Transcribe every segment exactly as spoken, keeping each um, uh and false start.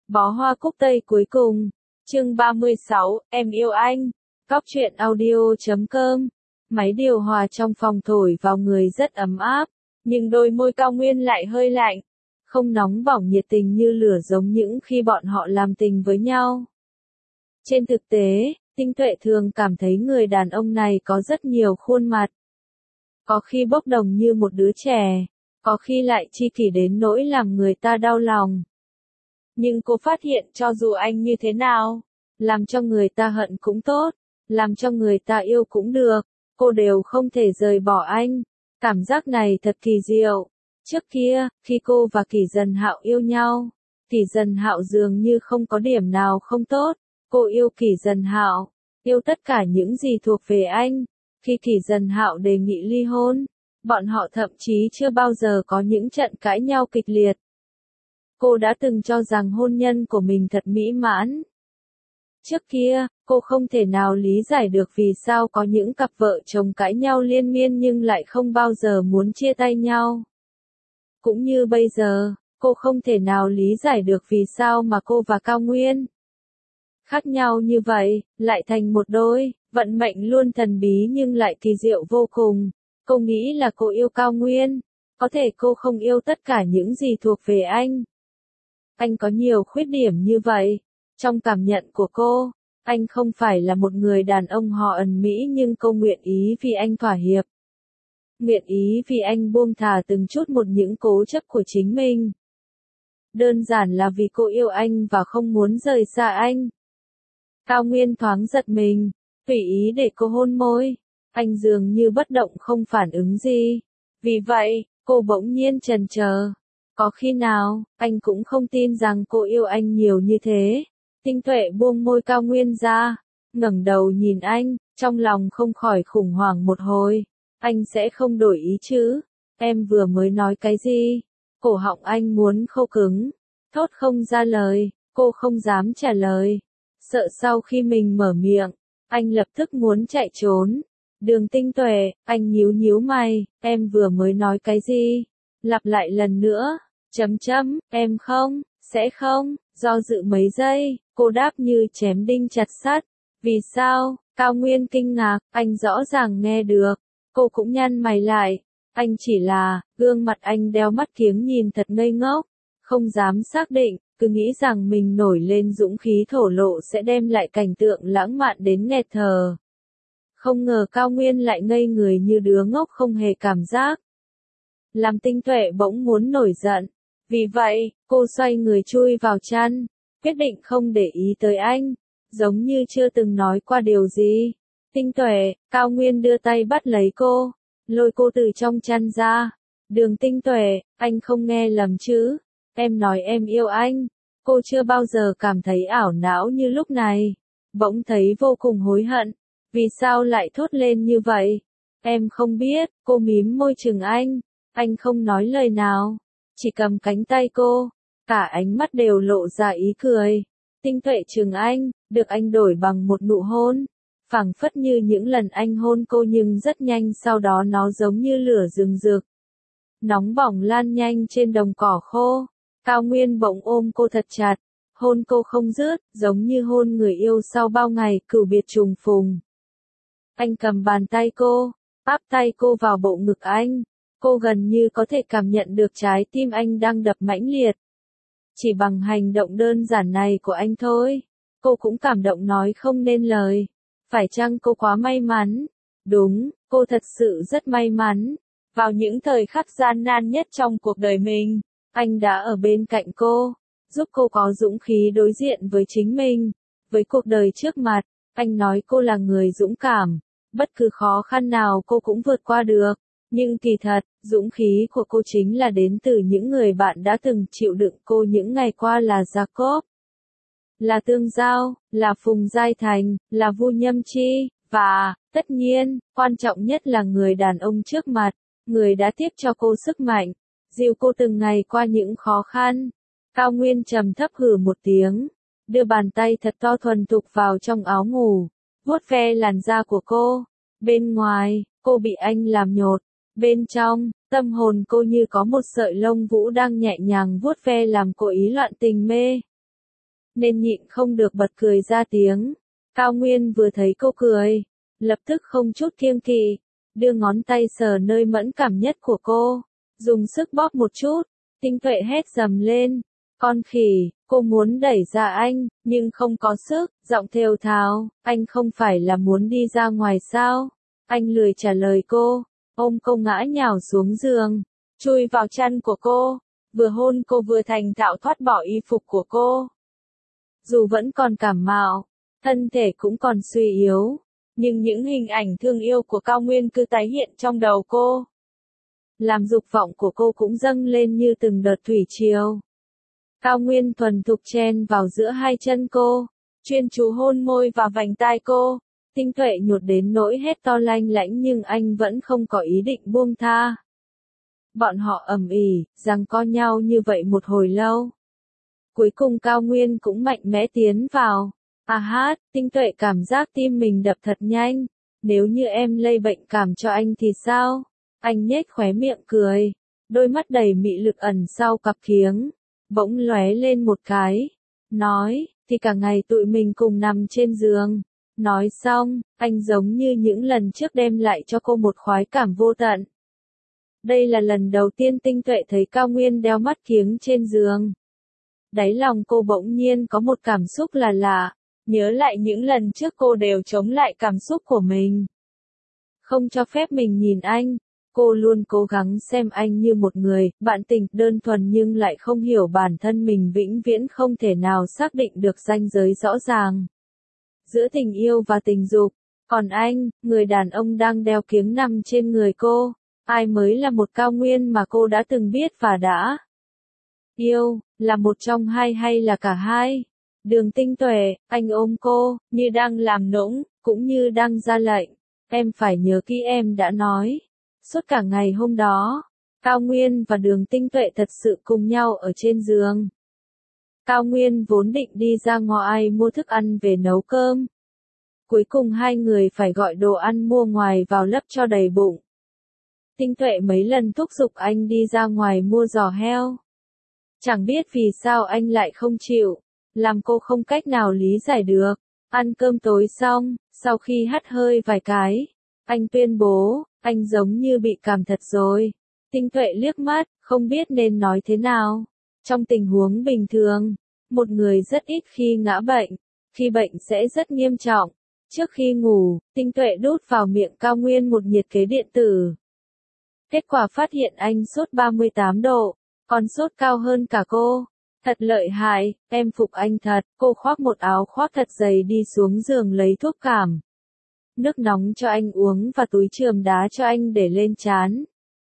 Bó hoa cúc tây cuối cùng. Chương ba mươi sáu, em yêu anh. Góc truyện audio chấm com. Máy điều hòa trong phòng thổi vào người rất ấm áp, nhưng đôi môi Cao Nguyên lại hơi lạnh. Không nóng bỏng nhiệt tình như lửa giống những khi bọn họ làm tình với nhau. Trên thực tế, Tinh Tuệ thường cảm thấy người đàn ông này có rất nhiều khuôn mặt. Có khi bốc đồng như một đứa trẻ, có khi lại chi kỷ đến nỗi làm người ta đau lòng. Nhưng cô phát hiện cho dù anh như thế nào, làm cho người ta hận cũng tốt, làm cho người ta yêu cũng được, cô đều không thể rời bỏ anh. Cảm giác này thật kỳ diệu. Trước kia, khi cô và Kỷ Dần Hạo yêu nhau, Kỷ Dần Hạo dường như không có điểm nào không tốt. Cô yêu Kỷ Dần Hạo, yêu tất cả những gì thuộc về anh. Khi Kỷ Dần Hạo đề nghị ly hôn, bọn họ thậm chí chưa bao giờ có những trận cãi nhau kịch liệt. Cô đã từng cho rằng hôn nhân của mình thật mỹ mãn. Trước kia, cô không thể nào lý giải được vì sao có những cặp vợ chồng cãi nhau liên miên nhưng lại không bao giờ muốn chia tay nhau. Cũng như bây giờ, cô không thể nào lý giải được vì sao mà cô và Cao Nguyên khác nhau như vậy, lại thành một đôi, vận mệnh luôn thần bí nhưng lại kỳ diệu vô cùng. Cô nghĩ là cô yêu Cao Nguyên, có thể cô không yêu tất cả những gì thuộc về anh. Anh có nhiều khuyết điểm như vậy. Trong cảm nhận của cô, anh không phải là một người đàn ông họ ẩn mỹ nhưng cô nguyện ý vì anh thỏa hiệp. Nguyện ý vì anh buông thả từng chút một những cố chấp của chính mình. Đơn giản là vì cô yêu anh và không muốn rời xa anh. Cao Nguyên thoáng giật mình, tùy ý để cô hôn môi. Anh dường như bất động không phản ứng gì. Vì vậy, cô bỗng nhiên chần chờ. Có khi nào, anh cũng không tin rằng cô yêu anh nhiều như thế. Tinh Tuệ buông môi Cao Nguyên ra, ngẩng đầu nhìn anh, trong lòng không khỏi khủng hoảng một hồi. Anh sẽ không đổi ý chứ? Em vừa mới nói cái gì? Cổ họng anh muốn khô cứng, thốt không ra lời, cô không dám trả lời. Sợ sau khi mình mở miệng, anh lập tức muốn chạy trốn. Đường Tinh Tuệ, anh nhíu nhíu mày, em vừa mới nói cái gì? Lặp lại lần nữa, chấm chấm, em không, sẽ không, do dự mấy giây, cô đáp như chém đinh chặt sắt. Vì sao? Cao Nguyên kinh ngạc, anh rõ ràng nghe được. Cô cũng nhăn mày lại. Anh chỉ là, gương mặt anh đeo mắt kiếng nhìn thật ngây ngốc, không dám xác định, cứ nghĩ rằng mình nổi lên dũng khí thổ lộ sẽ đem lại cảnh tượng lãng mạn đến nghẹt thở. Không ngờ Cao Nguyên lại ngây người như đứa ngốc không hề cảm giác. Làm Tinh Tuệ bỗng muốn nổi giận. Vì vậy, cô xoay người chui vào chăn, quyết định không để ý tới anh, giống như chưa từng nói qua điều gì. Tinh Tuệ, Cao Nguyên đưa tay bắt lấy cô, lôi cô từ trong chăn ra. Đường Tinh Tuệ, anh không nghe lầm chứ? Em nói em yêu anh. Cô chưa bao giờ cảm thấy ảo não như lúc này. Bỗng thấy vô cùng hối hận. Vì sao lại thốt lên như vậy? Em không biết, cô mím môi chừng anh. Anh không nói lời nào, chỉ cầm cánh tay cô. Cả ánh mắt đều lộ ra ý cười. Tinh Tuệ chừng anh, được anh đổi bằng một nụ hôn. Phảng phất như những lần anh hôn cô nhưng rất nhanh sau đó nó giống như lửa rừng rực. Nóng bỏng lan nhanh trên đồng cỏ khô. Cao Nguyên bỗng ôm cô thật chặt, hôn cô không dứt, giống như hôn người yêu sau bao ngày cửu biệt trùng phùng. Anh cầm bàn tay cô, áp tay cô vào bộ ngực anh. Cô gần như có thể cảm nhận được trái tim anh đang đập mãnh liệt. Chỉ bằng hành động đơn giản này của anh thôi, cô cũng cảm động nói không nên lời. Phải chăng cô quá may mắn? Đúng, cô thật sự rất may mắn. Vào những thời khắc gian nan nhất trong cuộc đời mình, anh đã ở bên cạnh cô, giúp cô có dũng khí đối diện với chính mình, với cuộc đời trước mặt. Anh nói cô là người dũng cảm, bất cứ khó khăn nào cô cũng vượt qua được. Nhưng kỳ thật, dũng khí của cô chính là đến từ những người bạn đã từng chịu đựng cô những ngày qua là Jacob, là Tương Giao, là Phùng Giai Thành, là Vu Nhâm Chi, và, tất nhiên, quan trọng nhất là người đàn ông trước mặt, người đã tiếp cho cô sức mạnh, dìu cô từng ngày qua những khó khăn. Cao Nguyên trầm thấp hừ một tiếng, đưa bàn tay thật to thuần thục vào trong áo ngủ, vuốt ve làn da của cô. Bên ngoài, cô bị anh làm nhột. Bên trong, tâm hồn cô như có một sợi lông vũ đang nhẹ nhàng vuốt ve làm cô ý loạn tình mê. nên nhịn không được bật cười ra tiếng. Cao Nguyên vừa thấy cô cười, lập tức không chút kiêng kỵ, đưa ngón tay sờ nơi mẫn cảm nhất của cô, dùng sức bóp một chút. Tinh Tuệ hét dầm lên, con khỉ, cô muốn đẩy ra anh, nhưng không có sức, giọng thều thào, anh không phải là muốn đi ra ngoài sao? Anh lười trả lời cô, ôm cô ngã nhào xuống giường, chui vào chăn của cô, vừa hôn cô vừa thành thạo thoát bỏ y phục của cô. Dù vẫn còn cảm mạo, thân thể cũng còn suy yếu, nhưng những hình ảnh thương yêu của Cao Nguyên cứ tái hiện trong đầu cô. Làm dục vọng của cô cũng dâng lên như từng đợt thủy triều. Cao Nguyên thuần thục chen vào giữa hai chân cô, chuyên chú hôn môi và vành tai cô. Tinh Tuệ nhột đến nỗi hét to lanh lảnh nhưng anh vẫn không có ý định buông tha. Bọn họ ầm ĩ, giằng co nhau như vậy một hồi lâu. Cuối cùng Cao Nguyên cũng mạnh mẽ tiến vào. À hát, Tinh Tuệ cảm giác tim mình đập thật nhanh. Nếu như em lây bệnh cảm cho anh thì sao? Anh nhếch khóe miệng cười. Đôi mắt đầy mị lực ẩn sau cặp kiếng. Bỗng lóe lên một cái. Nói, thì cả ngày tụi mình cùng nằm trên giường. Nói xong, anh giống như những lần trước đem lại cho cô một khoái cảm vô tận. Đây là lần đầu tiên Tinh Tuệ thấy Cao Nguyên đeo mắt kiếng trên giường. Đáy lòng cô bỗng nhiên có một cảm xúc là lạ, nhớ lại những lần trước cô đều chống lại cảm xúc của mình. Không cho phép mình nhìn anh, cô luôn cố gắng xem anh như một người, bạn tình đơn thuần nhưng lại không hiểu bản thân mình vĩnh viễn không thể nào xác định được ranh giới rõ ràng giữa tình yêu và tình dục. Còn anh, người đàn ông đang đeo kiếng nằm trên người cô, ai mới là một Cao Nguyên mà cô đã từng biết và đã yêu, là một trong hai hay là cả hai? Đường Tinh Tuệ, anh ôm cô, như đang làm nũng, cũng như đang ra lệnh. Em phải nhớ kỹ em đã nói. Suốt cả ngày hôm đó, Cao Nguyên và Đường Tinh Tuệ thật sự cùng nhau ở trên giường. Cao Nguyên vốn định đi ra ngoài mua thức ăn về nấu cơm. Cuối cùng hai người phải gọi đồ ăn mua ngoài vào lấp cho đầy bụng. Tinh Tuệ mấy lần thúc giục anh đi ra ngoài mua giò heo. Chẳng biết vì sao anh lại không chịu, làm cô không cách nào lý giải được. Ăn cơm tối xong, sau khi hắt hơi vài cái, anh tuyên bố, anh giống như bị cảm thật rồi. Tinh Tuệ liếc mắt, không biết nên nói thế nào. Trong tình huống bình thường, một người rất ít khi ngã bệnh, khi bệnh sẽ rất nghiêm trọng. Trước khi ngủ, Tinh Tuệ đút vào miệng Cao Nguyên một nhiệt kế điện tử. Kết quả phát hiện anh sốt ba mươi tám độ, còn sốt cao hơn cả cô. Thật lợi hại, em phục anh thật. Cô khoác một áo khoác thật dày đi xuống giường lấy thuốc cảm. Nước nóng cho anh uống và túi chườm đá cho anh để lên trán.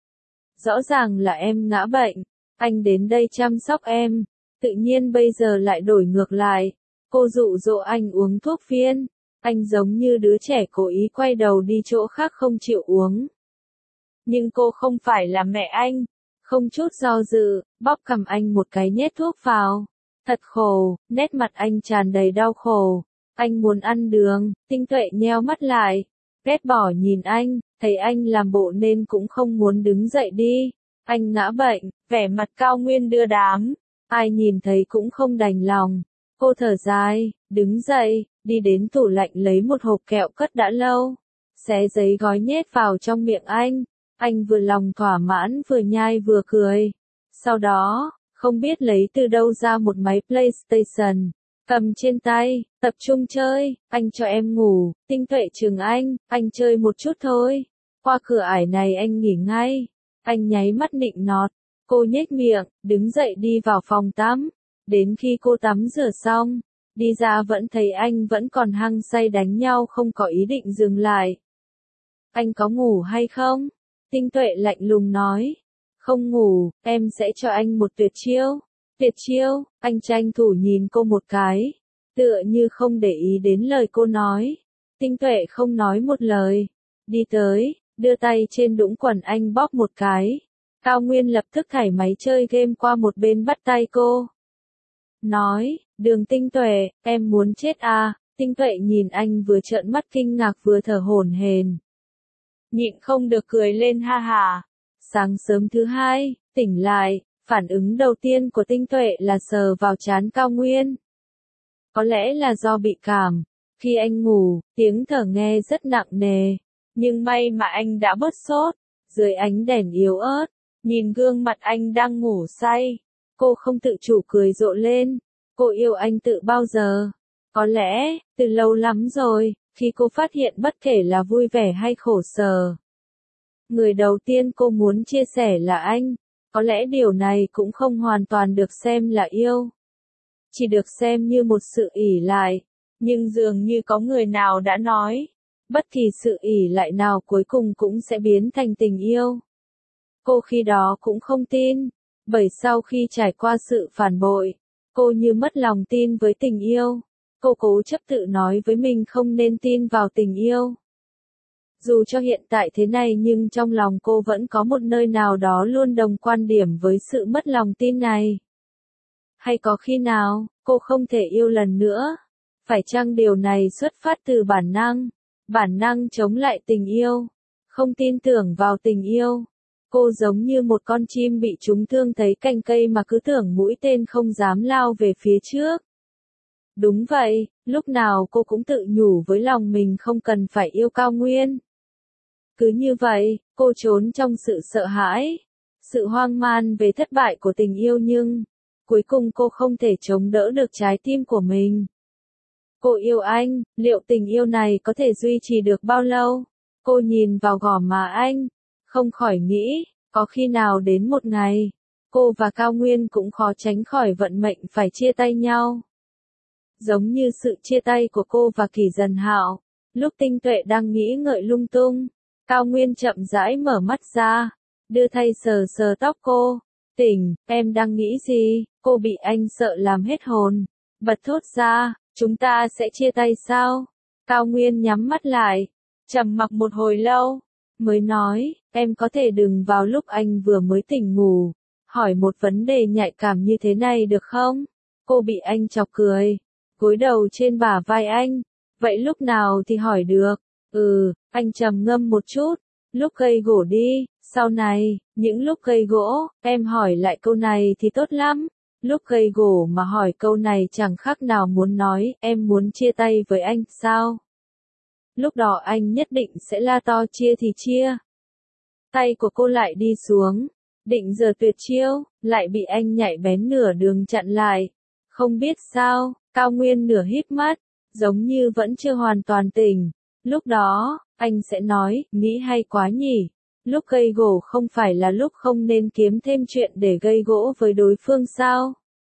Rõ ràng là em ngã bệnh, anh đến đây chăm sóc em, tự nhiên bây giờ lại đổi ngược lại. Cô dụ dỗ anh uống thuốc phiên, anh giống như đứa trẻ cố ý quay đầu đi chỗ khác không chịu uống. Nhưng cô không phải là mẹ anh. Không chút do dự, bóp cằm anh một cái nhét thuốc vào. Thật khổ, nét mặt anh tràn đầy đau khổ. Anh muốn ăn đường. Tinh Tuệ nheo mắt lại, ghét bỏ nhìn anh, thấy anh làm bộ nên cũng không muốn đứng dậy đi. Anh ngã bệnh, vẻ mặt Cao Nguyên đưa đám. Ai nhìn thấy cũng không đành lòng. Cô thở dài, đứng dậy, đi đến tủ lạnh lấy một hộp kẹo cất đã lâu. Xé giấy gói nhét vào trong miệng anh. Anh vừa lòng thỏa mãn vừa nhai vừa cười. Sau đó, không biết lấy từ đâu ra một máy PlayStation. Cầm trên tay, tập trung chơi, anh cho em ngủ. Tinh Tuệ chừng anh, anh chơi một chút thôi. Qua cửa ải này anh nghỉ ngay. Anh nháy mắt nịnh nọt. Cô nhếch miệng, đứng dậy đi vào phòng tắm. Đến khi cô tắm rửa xong, đi ra vẫn thấy anh vẫn còn hăng say đánh nhau không có ý định dừng lại. Anh có ngủ hay không? Tinh Tuệ lạnh lùng nói. Không ngủ, em sẽ cho anh một tuyệt chiêu. Tuyệt chiêu, anh tranh thủ nhìn cô một cái. Tựa như không để ý đến lời cô nói. Tinh Tuệ không nói một lời. Đi tới, đưa tay trên đũng quần anh bóp một cái. Cao Nguyên lập tức thảy máy chơi game qua một bên bắt tay cô. Nói, Đường Tinh Tuệ, em muốn chết à? Tinh Tuệ nhìn anh vừa trợn mắt kinh ngạc vừa thở hổn hển. Nhịn không được cười lên ha hà. Sáng sớm thứ hai, tỉnh lại, phản ứng đầu tiên của Tinh Tuệ là sờ vào trán Cao Nguyên. Có lẽ là do bị cảm. Khi anh ngủ, tiếng thở nghe rất nặng nề. Nhưng may mà anh đã bớt sốt. Dưới ánh đèn yếu ớt, nhìn gương mặt anh đang ngủ say. Cô không tự chủ cười rộ lên. Cô yêu anh từ bao giờ? Có lẽ, từ lâu lắm rồi, khi cô phát hiện bất kể là vui vẻ hay khổ sở. Người đầu tiên cô muốn chia sẻ là anh. Có lẽ điều này cũng không hoàn toàn được xem là yêu. Chỉ được xem như một sự ỷ lại. Nhưng dường như có người nào đã nói, bất kỳ sự ỷ lại nào cuối cùng cũng sẽ biến thành tình yêu. Cô khi đó cũng không tin, bởi sau khi trải qua sự phản bội, cô như mất lòng tin với tình yêu. Cô cố chấp tự nói với mình không nên tin vào tình yêu. Dù cho hiện tại thế này nhưng trong lòng cô vẫn có một nơi nào đó luôn đồng quan điểm với sự mất lòng tin này. Hay có khi nào, cô không thể yêu lần nữa? Phải chăng điều này xuất phát từ bản năng? Bản năng chống lại tình yêu. Không tin tưởng vào tình yêu. Cô giống như một con chim bị trúng thương thấy cành cây mà cứ tưởng mũi tên không dám lao về phía trước. Đúng vậy, lúc nào cô cũng tự nhủ với lòng mình không cần phải yêu Cao Nguyên. Cứ như vậy, cô trốn trong sự sợ hãi, sự hoang man về thất bại của tình yêu nhưng, cuối cùng cô không thể chống đỡ được trái tim của mình. Cô yêu anh, liệu tình yêu này có thể duy trì được bao lâu? Cô nhìn vào gò má anh, không khỏi nghĩ, có khi nào đến một ngày, cô và Cao Nguyên cũng khó tránh khỏi vận mệnh phải chia tay nhau. Giống như sự chia tay của cô và Kỳ Dần Hạo, lúc Tinh Tuệ đang nghĩ ngợi lung tung, Cao Nguyên chậm rãi mở mắt ra, đưa tay sờ sờ tóc cô. Tỉnh, em đang nghĩ gì? Cô bị anh sợ làm hết hồn, bật thốt ra, chúng ta sẽ chia tay sao? Cao Nguyên nhắm mắt lại, trầm mặc một hồi lâu, mới nói, em có thể đừng vào lúc anh vừa mới tỉnh ngủ, hỏi một vấn đề nhạy cảm như thế này được không? Cô bị anh chọc cười, gối đầu trên bả vai anh, vậy lúc nào thì hỏi được? Ừ, anh trầm ngâm một chút, lúc gây gỗ đi, sau này, những lúc gây gỗ, em hỏi lại câu này thì tốt lắm. Lúc gây gỗ mà hỏi câu này chẳng khác nào muốn nói, em muốn chia tay với anh, sao? Lúc đó anh nhất định sẽ la to chia thì chia. Tay của cô lại đi xuống, định giờ tuyệt chiêu, lại bị anh nhạy bén nửa đường chặn lại. Không biết sao, Cao Nguyên nửa híp mắt, giống như vẫn chưa hoàn toàn tỉnh. Lúc đó, anh sẽ nói, nghĩ hay quá nhỉ. Lúc gây gỗ không phải là lúc không nên kiếm thêm chuyện để gây gỗ với đối phương sao?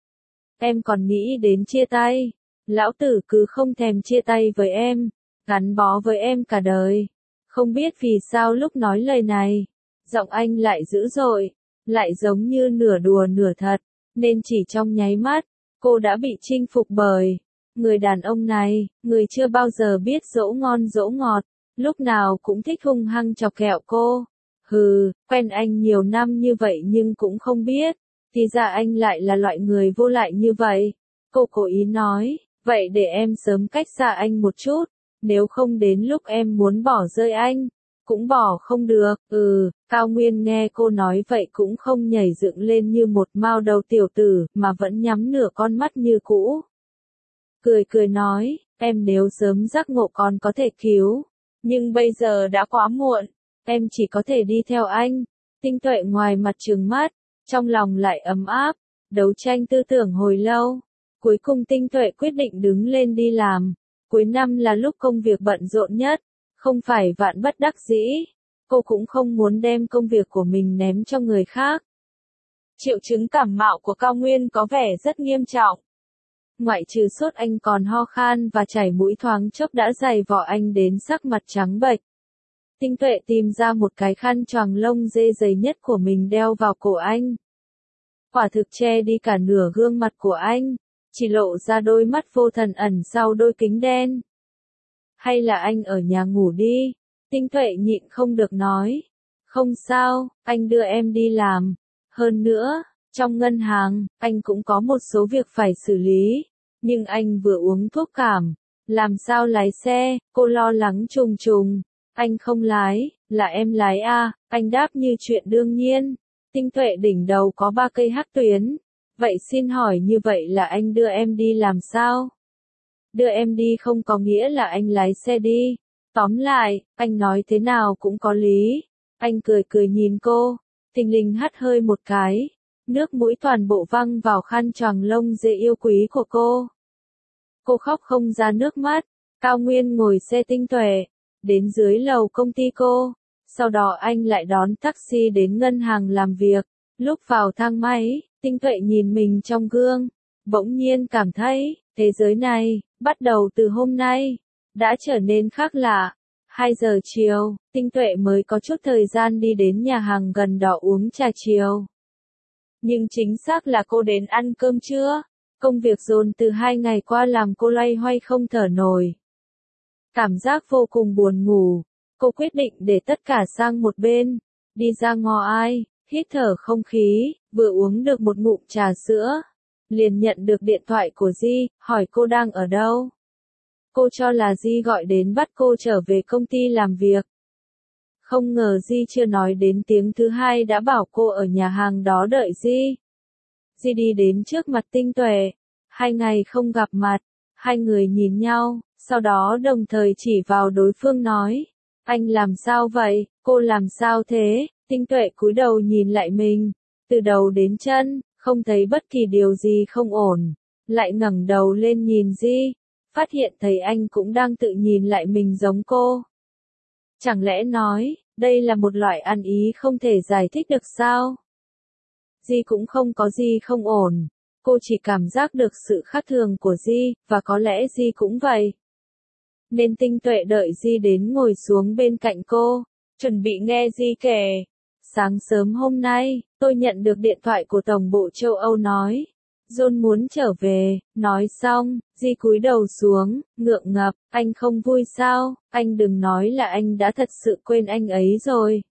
Em còn nghĩ đến chia tay. Lão tử cứ không thèm chia tay với em, gắn bó với em cả đời. Không biết vì sao lúc nói lời này, giọng anh lại dữ dội, lại giống như nửa đùa nửa thật, nên chỉ trong nháy mắt, cô đã bị chinh phục bởi người đàn ông này, người chưa bao giờ biết dỗ ngon dỗ ngọt, lúc nào cũng thích hung hăng chọc ghẹo cô. Hừ, quen anh nhiều năm như vậy nhưng cũng không biết, thì ra anh lại là loại người vô lại như vậy. Cô cố ý nói, vậy để em sớm cách xa anh một chút, nếu không đến lúc em muốn bỏ rơi anh, cũng bỏ không được. Ừ, Cao Nguyên nghe cô nói vậy cũng không nhảy dựng lên như một mao đầu tiểu tử, mà vẫn nhắm nửa con mắt như cũ. Cười cười nói, em nếu sớm giác ngộ còn có thể cứu, nhưng bây giờ đã quá muộn, em chỉ có thể đi theo anh. Tinh Tuệ ngoài mặt trừng mắt, trong lòng lại ấm áp, đấu tranh tư tưởng hồi lâu. Cuối cùng Tinh Tuệ quyết định đứng lên đi làm. Cuối năm là lúc công việc bận rộn nhất, không phải vạn bất đắc dĩ. Cô cũng không muốn đem công việc của mình ném cho người khác. Triệu chứng cảm mạo của Cao Nguyên có vẻ rất nghiêm trọng. Ngoại trừ sốt anh còn ho khan và chảy mũi thoáng chốc đã dày vò anh đến sắc mặt trắng bệch. Tinh Tuệ tìm ra một cái khăn choàng lông dê dày nhất của mình đeo vào cổ anh. Quả thực che đi cả nửa gương mặt của anh, chỉ lộ ra đôi mắt vô thần ẩn sau đôi kính đen. Hay là anh ở nhà ngủ đi? Tinh Tuệ nhịn không được nói. Không sao, anh đưa em đi làm. Hơn nữa, trong ngân hàng, anh cũng có một số việc phải xử lý. Nhưng anh vừa uống thuốc cảm, làm sao lái xe? Cô lo lắng trùng trùng. Anh không lái, là em lái à? Anh đáp như chuyện đương nhiên. Tinh Tuệ đỉnh đầu có ba cây hắc tuyến. Vậy xin hỏi như vậy là anh đưa em đi làm sao? Đưa em đi không có nghĩa là anh lái xe đi. Tóm lại, anh nói thế nào cũng có lý. Anh cười cười nhìn cô, thình lình hắt hơi một cái. Nước mũi toàn bộ văng vào khăn choàng lông dê yêu quý của cô. Cô khóc không ra nước mắt. Cao Nguyên ngồi xe Tinh Tuệ, đến dưới lầu công ty cô. Sau đó anh lại đón taxi đến ngân hàng làm việc. Lúc vào thang máy, Tinh Tuệ nhìn mình trong gương. Bỗng nhiên cảm thấy, thế giới này, bắt đầu từ hôm nay, đã trở nên khác lạ. hai giờ chiều, Tinh Tuệ mới có chút thời gian đi đến nhà hàng gần đó uống trà chiều. Nhưng chính xác là cô đến ăn cơm trưa. Công việc dồn từ hai ngày qua làm cô loay hoay không thở nổi. Cảm giác vô cùng buồn ngủ. Cô quyết định để tất cả sang một bên. Đi ra ngoài, hít thở không khí, vừa uống được một ngụm trà sữa. Liền nhận được điện thoại của Di, hỏi cô đang ở đâu. Cô cho là Di gọi đến bắt cô trở về công ty làm việc. Không ngờ Di chưa nói đến tiếng thứ hai đã bảo cô ở nhà hàng đó đợi Di. Di đi đến trước mặt Tinh Tuệ. Hai ngày không gặp mặt, hai người nhìn nhau, sau đó đồng thời chỉ vào đối phương nói. Anh làm sao vậy, cô làm sao thế? Tinh Tuệ cúi đầu nhìn lại mình, từ đầu đến chân, không thấy bất kỳ điều gì không ổn. Lại ngẩng đầu lên nhìn Di, phát hiện thấy anh cũng đang tự nhìn lại mình giống cô. Chẳng lẽ nói, đây là một loại ăn ý không thể giải thích được sao? Di cũng không có gì không ổn. Cô chỉ cảm giác được sự khác thường của Di, và có lẽ Di cũng vậy. Nên Tinh Tuệ đợi Di đến ngồi xuống bên cạnh cô, chuẩn bị nghe Di kể. Sáng sớm hôm nay, tôi nhận được điện thoại của Tổng bộ châu Âu nói. John muốn trở về, nói xong, Di cúi đầu xuống, ngượng ngập, anh không vui sao, anh đừng nói là anh đã thật sự quên anh ấy rồi.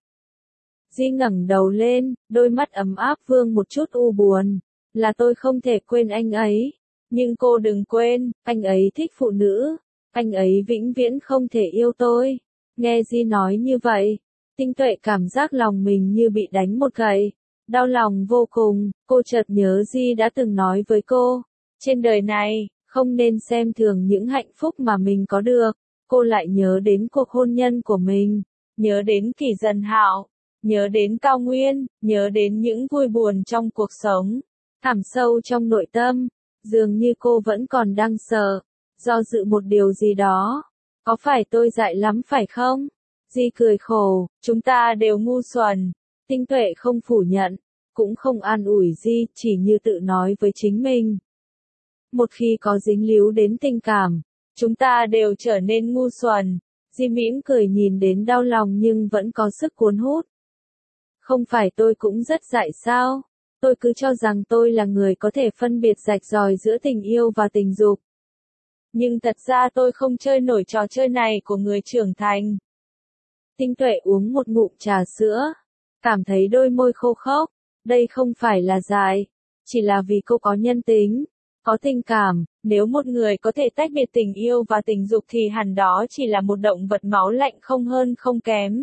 Di ngẩng đầu lên, đôi mắt ấm áp vương một chút u buồn. Là tôi không thể quên anh ấy. Nhưng cô đừng quên, anh ấy thích phụ nữ. Anh ấy vĩnh viễn không thể yêu tôi. Nghe Di nói như vậy, Tinh Tuệ cảm giác lòng mình như bị đánh một gậy. Đau lòng vô cùng, cô chợt nhớ Di đã từng nói với cô. Trên đời này, không nên xem thường những hạnh phúc mà mình có được. Cô lại nhớ đến cuộc hôn nhân của mình. Nhớ đến Kỷ Dần Hạo. Nhớ đến Cao Nguyên. Nhớ đến những vui buồn trong cuộc sống. Thẳm sâu trong nội tâm, dường như cô vẫn còn đang sợ, do dự một điều gì đó. Có phải tôi dại lắm phải không? Di cười khổ, chúng ta đều ngu xuẩn. Tinh Tuệ không phủ nhận, cũng không an ủi Di, chỉ như tự nói với chính mình. Một khi có dính líu đến tình cảm, chúng ta đều trở nên ngu xuẩn. Di mỉm cười nhìn đến đau lòng nhưng vẫn có sức cuốn hút. Không phải tôi cũng rất dại sao? Tôi cứ cho rằng tôi là người có thể phân biệt rạch ròi giữa tình yêu và tình dục. Nhưng thật ra tôi không chơi nổi trò chơi này của người trưởng thành. Tinh Tuệ uống một ngụm trà sữa, cảm thấy đôi môi khô khốc. Đây không phải là dại, chỉ là vì cô có nhân tính, có tình cảm. Nếu một người có thể tách biệt tình yêu và tình dục thì hẳn đó chỉ là một động vật máu lạnh không hơn không kém.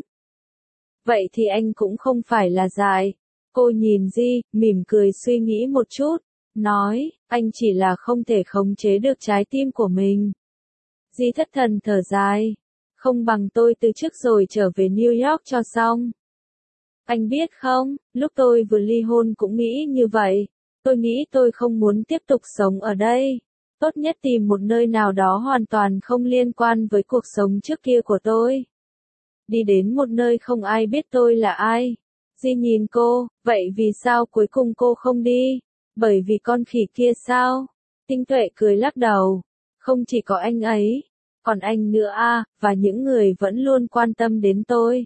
Vậy thì anh cũng không phải là dại. Cô nhìn Di, mỉm cười suy nghĩ một chút, nói, anh chỉ là không thể khống chế được trái tim của mình. Di thất thần thở dài, không bằng tôi từ chức rồi trở về New York cho xong. Anh biết không, lúc tôi vừa ly hôn cũng nghĩ như vậy, tôi nghĩ tôi không muốn tiếp tục sống ở đây. Tốt nhất tìm một nơi nào đó hoàn toàn không liên quan với cuộc sống trước kia của tôi. Đi đến một nơi không ai biết tôi là ai. Di nhìn cô, vậy vì sao cuối cùng cô không đi? Bởi vì con khỉ kia sao? Tinh Tuệ cười lắc đầu. Không chỉ có anh ấy, còn anh nữa à, và những người vẫn luôn quan tâm đến tôi.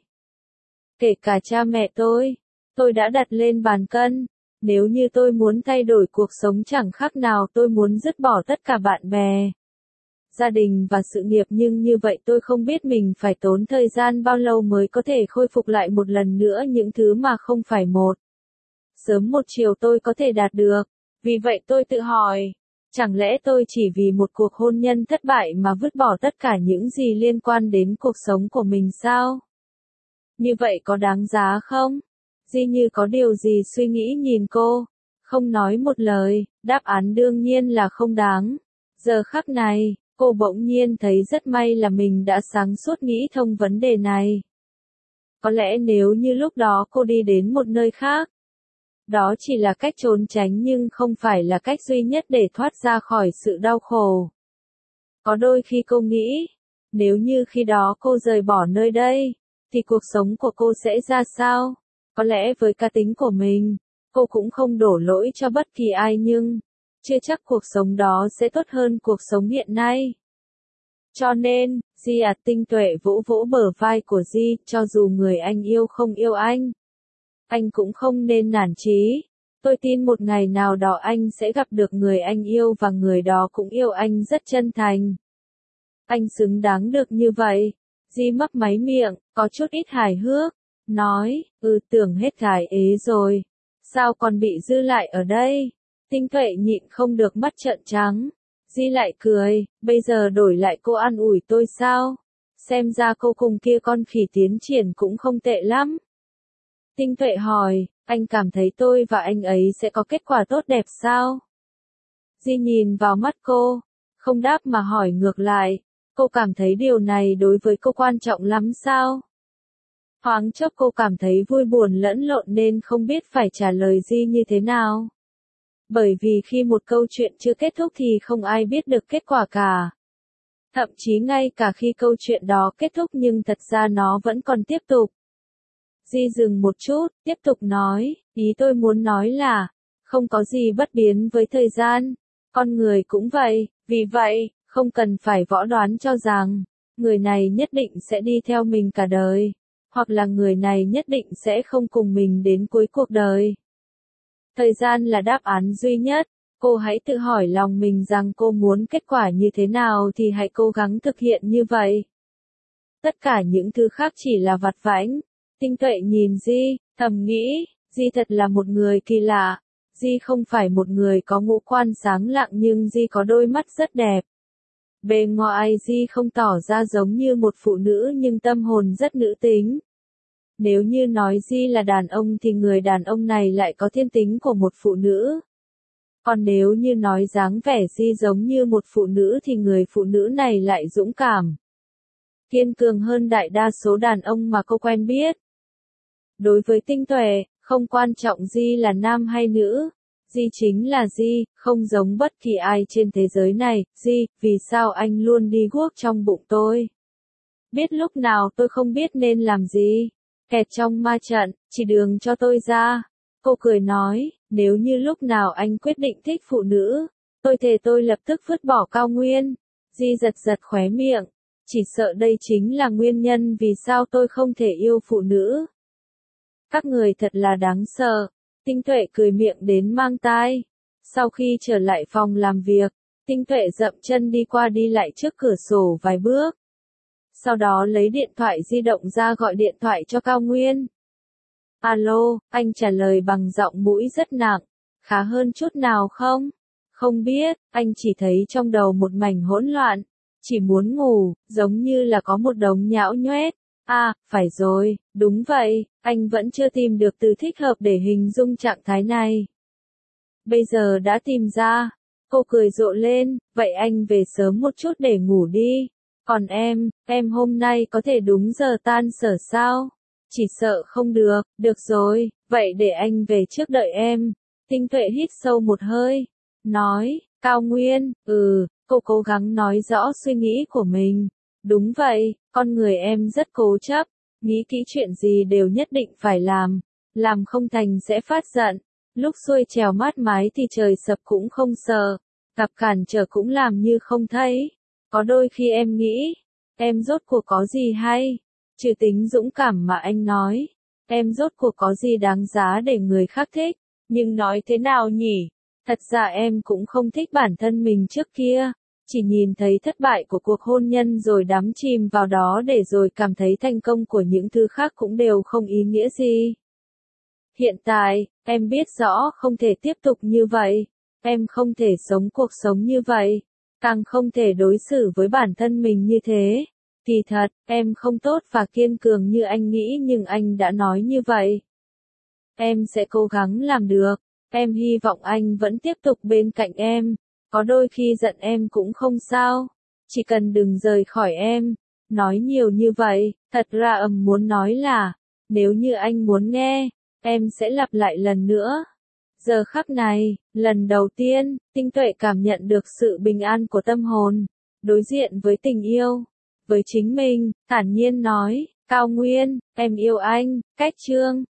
Kể cả cha mẹ tôi, tôi đã đặt lên bàn cân. Nếu như tôi muốn thay đổi cuộc sống chẳng khác nào tôi muốn dứt bỏ tất cả bạn bè, gia đình và sự nghiệp, nhưng như vậy tôi không biết mình phải tốn thời gian bao lâu mới có thể khôi phục lại một lần nữa những thứ mà không phải một sớm một chiều tôi có thể đạt được. Vì vậy tôi tự hỏi, chẳng lẽ tôi chỉ vì một cuộc hôn nhân thất bại mà vứt bỏ tất cả những gì liên quan đến cuộc sống của mình sao? Như vậy có đáng giá không? Di như có điều gì suy nghĩ nhìn cô, không nói một lời, đáp án đương nhiên là không đáng. Giờ khắc này, Cô bỗng nhiên thấy rất may là mình đã sáng suốt nghĩ thông vấn đề này. Có lẽ nếu như lúc đó cô đi đến một nơi khác, đó chỉ là cách trốn tránh nhưng không phải là cách duy nhất để thoát ra khỏi sự đau khổ. Có đôi khi cô nghĩ, nếu như khi đó cô rời bỏ nơi đây, thì cuộc sống của cô sẽ ra sao? Có lẽ với cá tính của mình, cô cũng không đổ lỗi cho bất kỳ ai nhưng, chưa chắc cuộc sống đó sẽ tốt hơn cuộc sống hiện nay. Cho nên, Di à, tinh tuệ vỗ vỗ bờ vai của Di, cho dù người anh yêu không yêu anh, anh cũng không nên nản chí. Tôi tin một ngày nào đó anh sẽ gặp được người anh yêu và người đó cũng yêu anh rất chân thành. Anh xứng đáng được như vậy. Di mấp máy miệng, có chút ít hài hước, nói, ừ tưởng hết gái ế rồi. Sao còn bị dư lại ở đây? Tinh tuệ nhịn không được mắt trợn trắng. Di lại cười, bây giờ đổi lại cô an ủi tôi sao? Xem ra cô cùng kia con khỉ tiến triển cũng không tệ lắm. Tinh tuệ hỏi, anh cảm thấy tôi và anh ấy sẽ có kết quả tốt đẹp sao? Di nhìn vào mắt cô, không đáp mà hỏi ngược lại, cô cảm thấy điều này đối với cô quan trọng lắm sao? Thoáng chốc cô cảm thấy vui buồn lẫn lộn nên không biết phải trả lời Di như thế nào. Bởi vì khi một câu chuyện chưa kết thúc thì không ai biết được kết quả cả. Thậm chí ngay cả khi câu chuyện đó kết thúc nhưng thật ra nó vẫn còn tiếp tục. Di dừng một chút, tiếp tục nói, ý tôi muốn nói là, không có gì bất biến với thời gian, con người cũng vậy, vì vậy, không cần phải võ đoán cho rằng, người này nhất định sẽ đi theo mình cả đời, hoặc là người này nhất định sẽ không cùng mình đến cuối cuộc đời. Thời gian là đáp án duy nhất, cô hãy tự hỏi lòng mình rằng cô muốn kết quả như thế nào thì hãy cố gắng thực hiện như vậy. Tất cả những thứ khác chỉ là vặt vãnh. Tinh tuệ nhìn Di, thầm nghĩ, Di thật là một người kỳ lạ. Di không phải một người có ngũ quan sáng lạng nhưng Di có đôi mắt rất đẹp. Bề ngoài Di không tỏ ra giống như một phụ nữ nhưng tâm hồn rất nữ tính. Nếu như nói Di là đàn ông thì người đàn ông này lại có thiên tính của một phụ nữ. Còn nếu như nói dáng vẻ Di giống như một phụ nữ thì người phụ nữ này lại dũng cảm, kiên cường hơn đại đa số đàn ông mà cô quen biết. Đối với Tinh tuệ, không quan trọng Di là nam hay nữ, Di chính là Di, không giống bất kỳ ai trên thế giới này. Di, vì sao anh luôn đi guốc trong bụng tôi? Biết lúc nào tôi không biết nên làm gì, kẹt trong ma trận, chỉ đường cho tôi ra. Cô cười nói, nếu như lúc nào anh quyết định thích phụ nữ, tôi thề tôi lập tức vứt bỏ cao nguyên. Di giật giật khóe miệng, chỉ sợ đây chính là nguyên nhân vì sao tôi không thể yêu phụ nữ. Các người thật là đáng sợ. Tinh tuệ cười miệng đến mang tai. Sau khi trở lại phòng làm việc, Tinh tuệ dậm chân đi qua đi lại trước cửa sổ vài bước. Sau đó lấy điện thoại di động ra gọi điện thoại cho Cao Nguyên. Alo, anh trả lời bằng giọng mũi rất nặng. Khá hơn chút nào không? Không biết, anh chỉ thấy trong đầu một mảnh hỗn loạn. Chỉ muốn ngủ, giống như là có một đống nhão nhoét. À, phải rồi, đúng vậy, anh vẫn chưa tìm được từ thích hợp để hình dung trạng thái này. Bây giờ đã tìm ra. Cô cười rộ lên, vậy anh về sớm một chút để ngủ đi. Còn em, em hôm nay có thể đúng giờ tan sở sao? Chỉ sợ không được, được rồi, vậy để anh về trước đợi em. Tinh tuệ hít sâu một hơi, nói, Cao Nguyên, ừ, cô cố gắng nói rõ suy nghĩ của mình. Đúng vậy, con người em rất cố chấp, nghĩ kỹ chuyện gì đều nhất định phải làm, làm không thành sẽ phát giận. Lúc xuôi trèo mát mái thì trời sập cũng không sợ, gặp cản trở cũng làm như không thấy. Có đôi khi em nghĩ, em rốt cuộc có gì hay? Trừ tính dũng cảm mà anh nói, em rốt cuộc có gì đáng giá để người khác thích? Nhưng nói thế nào nhỉ? Thật ra em cũng không thích bản thân mình trước kia. Chỉ nhìn thấy thất bại của cuộc hôn nhân rồi đắm chìm vào đó để rồi cảm thấy thành công của những thứ khác cũng đều không ý nghĩa gì. Hiện tại, em biết rõ không thể tiếp tục như vậy. Em không thể sống cuộc sống như vậy. Càng không thể đối xử với bản thân mình như thế. Kỳ thật, em không tốt và kiên cường như anh nghĩ nhưng anh đã nói như vậy. Em sẽ cố gắng làm được. Em hy vọng anh vẫn tiếp tục bên cạnh em. Có đôi khi giận em cũng không sao. chỉ cần đừng rời khỏi em. Nói nhiều như vậy, thật ra ầm muốn nói là, nếu như anh muốn nghe, em sẽ lặp lại lần nữa. Giờ khắc này, lần đầu tiên, Tinh Tuệ cảm nhận được sự bình an của tâm hồn, đối diện với tình yêu, với chính mình, thản nhiên nói, Cao Nguyên, em yêu anh, cách chương.